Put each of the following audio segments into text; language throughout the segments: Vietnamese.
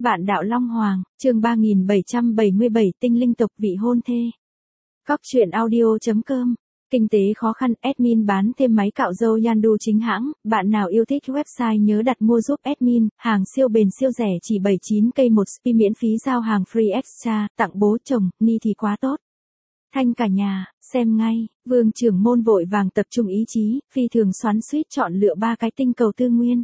Vạn đạo Long Hoàng, chương 3777 tinh linh tộc vị hôn thê. Góc truyện audio.com. Kinh tế khó khăn, admin bán thêm máy cạo râu Yandu chính hãng, bạn nào yêu thích website nhớ đặt mua giúp admin, hàng siêu bền siêu rẻ chỉ 79k một spi miễn phí giao hàng free extra, tặng bố chồng, ni thì quá tốt. Thanh cả nhà, xem ngay, Vương trưởng môn vội vàng tập trung ý chí, phi thường xoắn xuýt chọn lựa 3 cái tinh cầu tư nguyên.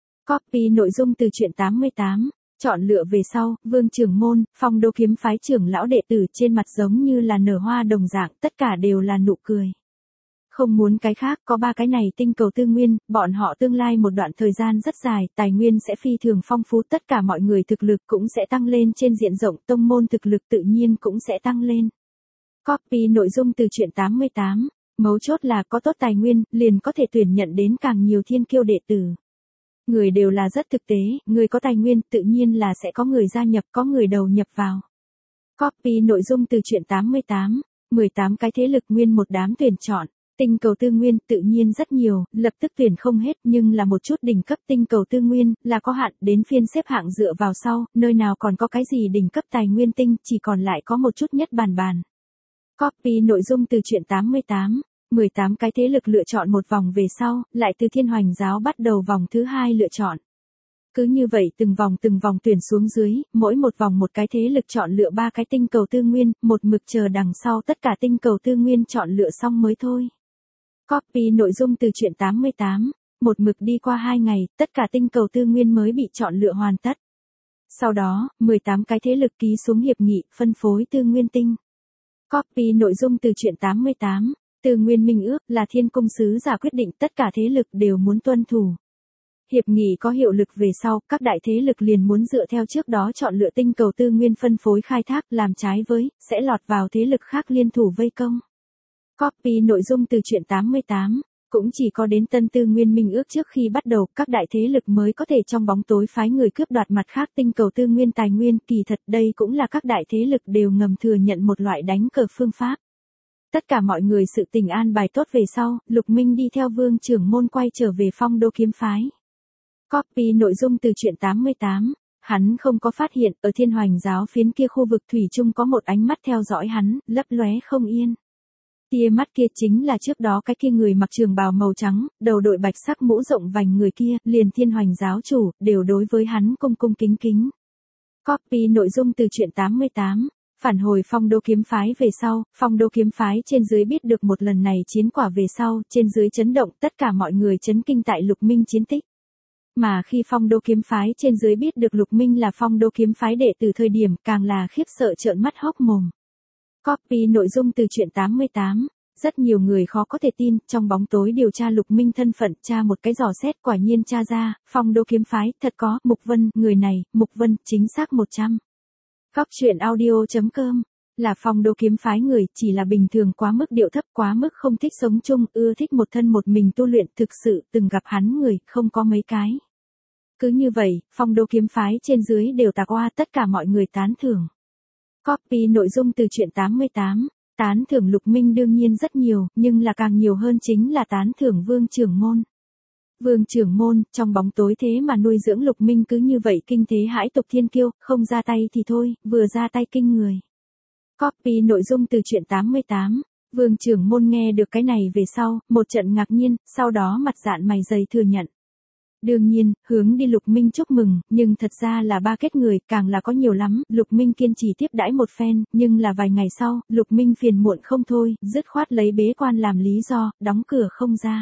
Copy nội dung từ truyện 88. Chọn lựa về sau, Vương trưởng môn, Phong Đô kiếm phái trưởng lão đệ tử trên mặt giống như là nở hoa đồng dạng, tất cả đều là nụ cười. Không muốn cái khác, có 3 cái này tinh cầu tư nguyên, bọn họ tương lai một đoạn thời gian rất dài, tài nguyên sẽ phi thường phong phú, tất cả mọi người thực lực cũng sẽ tăng lên trên diện rộng, tông môn thực lực tự nhiên cũng sẽ tăng lên. Copy nội dung từ truyện 88. Mấu chốt là có tốt tài nguyên, liền có thể tuyển nhận đến càng nhiều thiên kiêu đệ tử. Người đều là rất thực tế, người có tài nguyên tự nhiên là sẽ có người gia nhập, có người đầu nhập vào. Copy nội dung từ truyện 88, 18 cái thế lực nguyên một đám tuyển chọn, tinh cầu tư nguyên tự nhiên rất nhiều, lập tức tuyển không hết nhưng là một chút đỉnh cấp tinh cầu tư nguyên là có hạn, đến phiên xếp hạng dựa vào sau, nơi nào còn có cái gì đỉnh cấp tài nguyên tinh, chỉ còn lại có một chút nhất bàn. Copy nội dung từ truyện 88. 18 cái thế lực lựa chọn một vòng về sau, lại từ Thiên Hoành giáo bắt đầu vòng thứ 2 lựa chọn. Cứ như vậy từng vòng tuyển xuống dưới, mỗi một vòng một cái thế lực chọn lựa 3 cái tinh cầu tư nguyên, một mực chờ đằng sau tất cả tinh cầu tư nguyên chọn lựa xong mới thôi. Copy nội dung từ truyện 88. Một mực đi qua 2 ngày, tất cả tinh cầu tư nguyên mới bị chọn lựa hoàn tất. Sau đó, 18 cái thế lực ký xuống hiệp nghị, phân phối tư nguyên tinh. Copy nội dung từ truyện 88. Tư nguyên minh ước là Thiên Cung sứ giả quyết định, tất cả thế lực đều muốn tuân thủ. Hiệp nghị có hiệu lực về sau, các đại thế lực liền muốn dựa theo trước đó chọn lựa tinh cầu tư nguyên phân phối khai thác, làm trái với, sẽ lọt vào thế lực khác liên thủ vây công. Copy nội dung từ truyện 88. Cũng chỉ có đến tân tư nguyên minh ước trước khi bắt đầu, các đại thế lực mới có thể trong bóng tối phái người cướp đoạt mặt khác tinh cầu tư nguyên tài nguyên, kỳ thật đây cũng là các đại thế lực đều ngầm thừa nhận một loại đánh cờ phương pháp. Tất cả mọi người sự tình an bài tốt về sau, Lục Minh đi theo Vương trưởng môn quay trở về Phong Đô kiếm phái. Copy nội dung từ truyện 88. Hắn không có phát hiện, ở Thiên Hoành giáo phiến kia khu vực thủy chung có một ánh mắt theo dõi hắn, lấp lóe không yên. Tia mắt kia chính là trước đó cái kia người mặc trường bào màu trắng, đầu đội bạch sắc mũ rộng vành người kia, liền Thiên Hoành giáo chủ, đều đối với hắn cung kính. Copy nội dung từ truyện 88. Phản hồi Phong Đô kiếm phái về sau, Phong Đô kiếm phái trên dưới biết được một lần này chiến quả về sau, trên dưới chấn động, tất cả mọi người chấn kinh tại Lục Minh chiến tích. Mà khi Phong Đô kiếm phái trên dưới biết được Lục Minh là Phong Đô kiếm phái đệ tử thời điểm, càng là khiếp sợ trợn mắt hốc mồm. Copy nội dung từ truyện 88. Rất nhiều người khó có thể tin, trong bóng tối điều tra Lục Minh thân phận, tra một cái dò xét, quả nhiên tra ra, Phong Đô kiếm phái, thật có, Mục Vân, người này, Mục Vân, chính xác 100. Góc truyện audio.com. Là Phong Đô kiếm phái người, chỉ là bình thường quá mức điệu thấp, quá mức không thích sống chung, ưa thích một thân một mình tu luyện, thực sự từng gặp hắn người, không có mấy cái. Cứ như vậy, Phong Đô kiếm phái trên dưới đều tạc oa, tất cả mọi người tán thưởng. Copy nội dung từ truyện 88. Tán thưởng Lục Minh đương nhiên rất nhiều, nhưng là càng nhiều hơn chính là tán thưởng Vương trưởng môn. Vương trưởng môn, trong bóng tối thế mà nuôi dưỡng Lục Minh cứ như vậy kinh thế hãi tục thiên kiêu, không ra tay thì thôi, vừa ra tay kinh người. Copy nội dung từ truyện 88. Vương trưởng môn nghe được cái này về sau, một trận ngạc nhiên, sau đó mặt dạn mày dày thừa nhận. Đương nhiên, hướng đi Lục Minh chúc mừng, nhưng thật ra là 3 kết người, càng là có nhiều lắm, Lục Minh kiên trì tiếp đãi một phen, nhưng là vài ngày sau, Lục Minh phiền muộn không thôi, dứt khoát lấy bế quan làm lý do, đóng cửa không ra.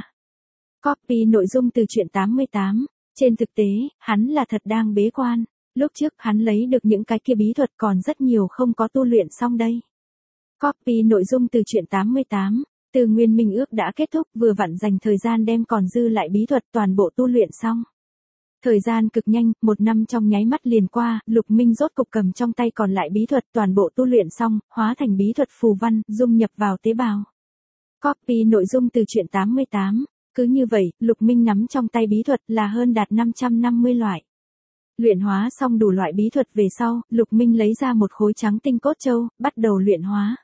Copy nội dung từ truyện 88. Trên thực tế, hắn là thật đang bế quan. Lúc trước hắn lấy được những cái kia bí thuật còn rất nhiều không có tu luyện xong đây. Copy nội dung từ truyện 88. Tư nguyên minh ước đã kết thúc, vừa vặn dành thời gian đem còn dư lại bí thuật toàn bộ tu luyện xong. Thời gian cực nhanh, 1 năm trong nháy mắt liền qua, Lục Minh rốt cục cầm trong tay còn lại bí thuật toàn bộ tu luyện xong, hóa thành bí thuật phù văn, dung nhập vào tế bào. Copy nội dung từ truyện 88. Cứ như vậy, Lục Minh nắm trong tay bí thuật là hơn đạt 550 loại. Luyện hóa xong đủ loại bí thuật về sau, Lục Minh lấy ra một khối trắng tinh cốt châu, bắt đầu luyện hóa.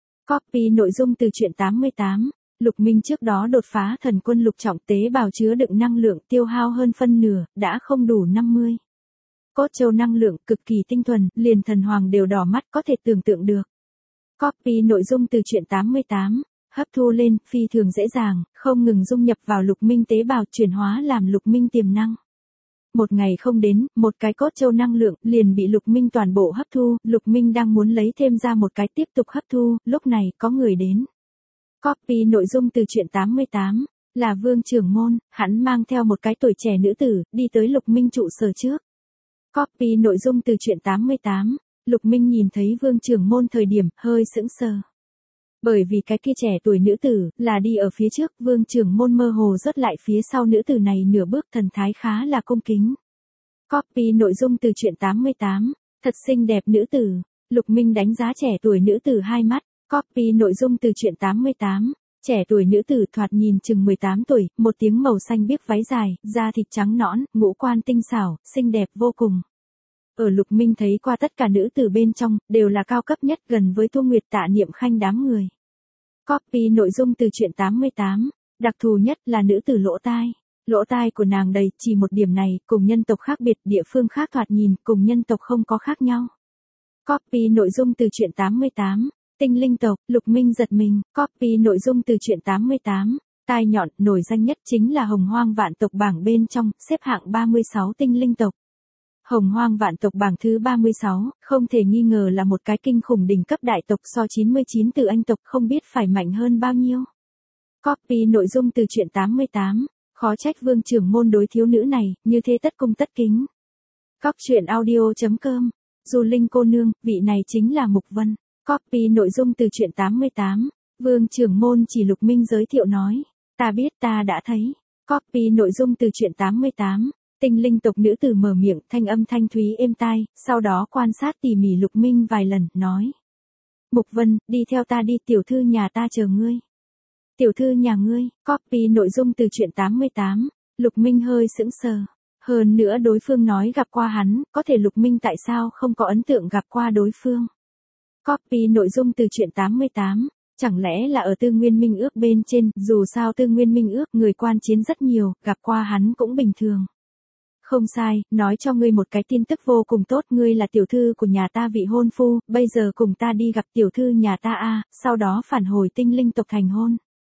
Copy nội dung từ truyện 88. Lục Minh trước đó đột phá thần quân lục trọng tế bào chứa đựng năng lượng tiêu hao hơn phân nửa, đã không đủ 50. Cốt châu năng lượng cực kỳ tinh thuần, liền thần hoàng đều đỏ mắt có thể tưởng tượng được. Copy nội dung từ truyện 88. Hấp thu lên, phi thường dễ dàng, không ngừng dung nhập vào lục minh tế bào chuyển hóa làm lục minh tiềm năng. Một ngày không đến, một cái cốt châu năng lượng liền bị lục minh toàn bộ hấp thu, lục minh đang muốn lấy thêm ra một cái tiếp tục hấp thu, lúc này có người đến. Copy nội dung từ truyện 88, là Vương Trưởng Môn, hắn mang theo một cái tuổi trẻ nữ tử, đi tới lục minh trụ sở trước. Copy nội dung từ truyện 88, lục minh nhìn thấy Vương Trưởng Môn thời điểm, hơi sững sờ. Bởi vì cái kia trẻ tuổi nữ tử, là đi ở phía trước, Vương Trưởng Môn mơ hồ rớt lại phía sau nữ tử này nửa bước thần thái khá là cung kính. Copy nội dung từ truyện 88, thật xinh đẹp nữ tử, lục minh đánh giá trẻ tuổi nữ tử hai mắt. Copy nội dung từ truyện 88, trẻ tuổi nữ tử thoạt nhìn chừng 18 tuổi, một tiếng màu xanh biếc váy dài, da thịt trắng nõn, ngũ quan tinh xảo, xinh đẹp vô cùng. Ở lục minh thấy qua tất cả nữ tử bên trong, đều là cao cấp nhất gần với Thu Nguyệt Tạ Niệm Khanh đám người. Copy nội dung từ truyện 88, đặc thù nhất là nữ tử lỗ tai. Lỗ tai của nàng đầy, chỉ một điểm này, cùng nhân tộc khác biệt, địa phương khác thoạt nhìn, cùng nhân tộc không có khác nhau. Copy nội dung từ truyện 88, tinh linh tộc, lục minh giật mình. Copy nội dung từ truyện 88, tai nhọn, nổi danh nhất chính là Hồng Hoang Vạn tộc bảng bên trong, xếp hạng 36 tinh linh tộc. Hồng Hoang Vạn tộc bảng thứ 36, không thể nghi ngờ là một cái kinh khủng đỉnh cấp đại tộc so 99 từ Anh tộc không biết phải mạnh hơn bao nhiêu. Copy nội dung từ truyện 88, khó trách Vương Trưởng Môn đối thiếu nữ này, như thế tất cung tất kính. Cóc truyện audio.com, Du Linh cô nương, vị này chính là Mục Vân. Copy nội dung từ truyện 88, Vương Trưởng Môn chỉ lục minh giới thiệu nói, ta biết ta đã thấy. Copy nội dung từ truyện 88, tinh linh tộc nữ tử mở miệng thanh âm thanh thúy êm tai, sau đó quan sát tỉ mỉ lục minh vài lần, nói. Mục Vân, đi theo ta đi, tiểu thư nhà ta chờ ngươi. Tiểu thư nhà ngươi, copy nội dung từ truyện 88, lục minh hơi sững sờ. Hơn nữa đối phương nói gặp qua hắn, có thể lục minh tại sao không có ấn tượng gặp qua đối phương. Copy nội dung từ truyện 88, chẳng lẽ là ở Tư Nguyên Minh Ước bên trên, dù sao Tư Nguyên Minh Ước người quan chiến rất nhiều, gặp qua hắn cũng bình thường. Không sai, nói cho ngươi một cái tin tức vô cùng tốt, ngươi là tiểu thư của nhà ta vị hôn phu, bây giờ cùng ta đi gặp tiểu thư nhà ta a, sau đó phản hồi tinh linh tộc thành hôn.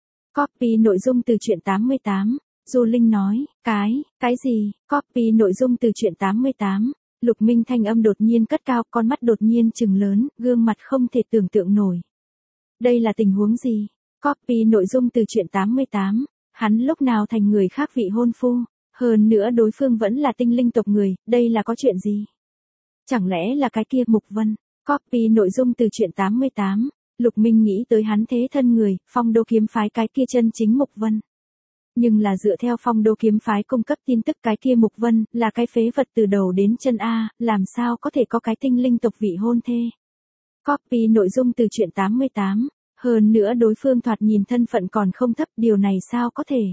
Copy nội dung từ truyện 88, Du Linh nói, cái gì, copy nội dung từ truyện 88, lục minh thanh âm đột nhiên cất cao, con mắt đột nhiên trừng lớn, gương mặt không thể tưởng tượng nổi. Đây là tình huống gì? Copy nội dung từ truyện 88, hắn lúc nào thành người khác vị hôn phu? Hơn nữa đối phương vẫn là tinh linh tộc người, đây là có chuyện gì? Chẳng lẽ là cái kia Mục Vân? Copy nội dung từ truyện 88, lục minh nghĩ tới hắn thế thân người, Phong Đô kiếm phái cái kia chân chính Mục Vân. Nhưng là dựa theo Phong Đô kiếm phái cung cấp tin tức cái kia Mục Vân, là cái phế vật từ đầu đến chân a, làm sao có thể có cái tinh linh tộc vị hôn thê? Copy nội dung từ truyện 88, hơn nữa đối phương thoạt nhìn thân phận còn không thấp, điều này sao có thể?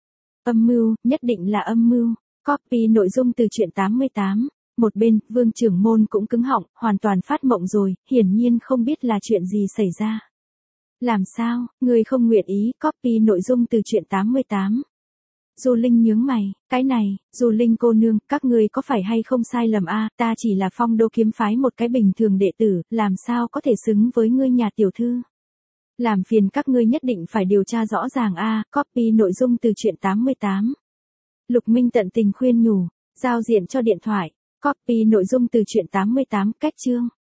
Âm mưu, nhất định là âm mưu. Copy nội dung từ truyện 88, một bên, Vương Trưởng Môn cũng cứng họng, hoàn toàn phát mộng rồi, hiển nhiên không biết là chuyện gì xảy ra. Làm sao, người không nguyện ý, copy nội dung từ truyện 88. Du Linh nhướng mày, cái này, Du Linh cô nương, các ngươi có phải hay không sai lầm a, ta chỉ là Phong Đô kiếm phái một cái bình thường đệ tử, làm sao có thể xứng với ngươi nhà tiểu thư. Làm phiền các ngươi nhất định phải điều tra rõ ràng a, copy nội dung từ truyện 88. Lục Minh tận tình khuyên nhủ, giao diện cho điện thoại, copy nội dung từ truyện 88, cách chương.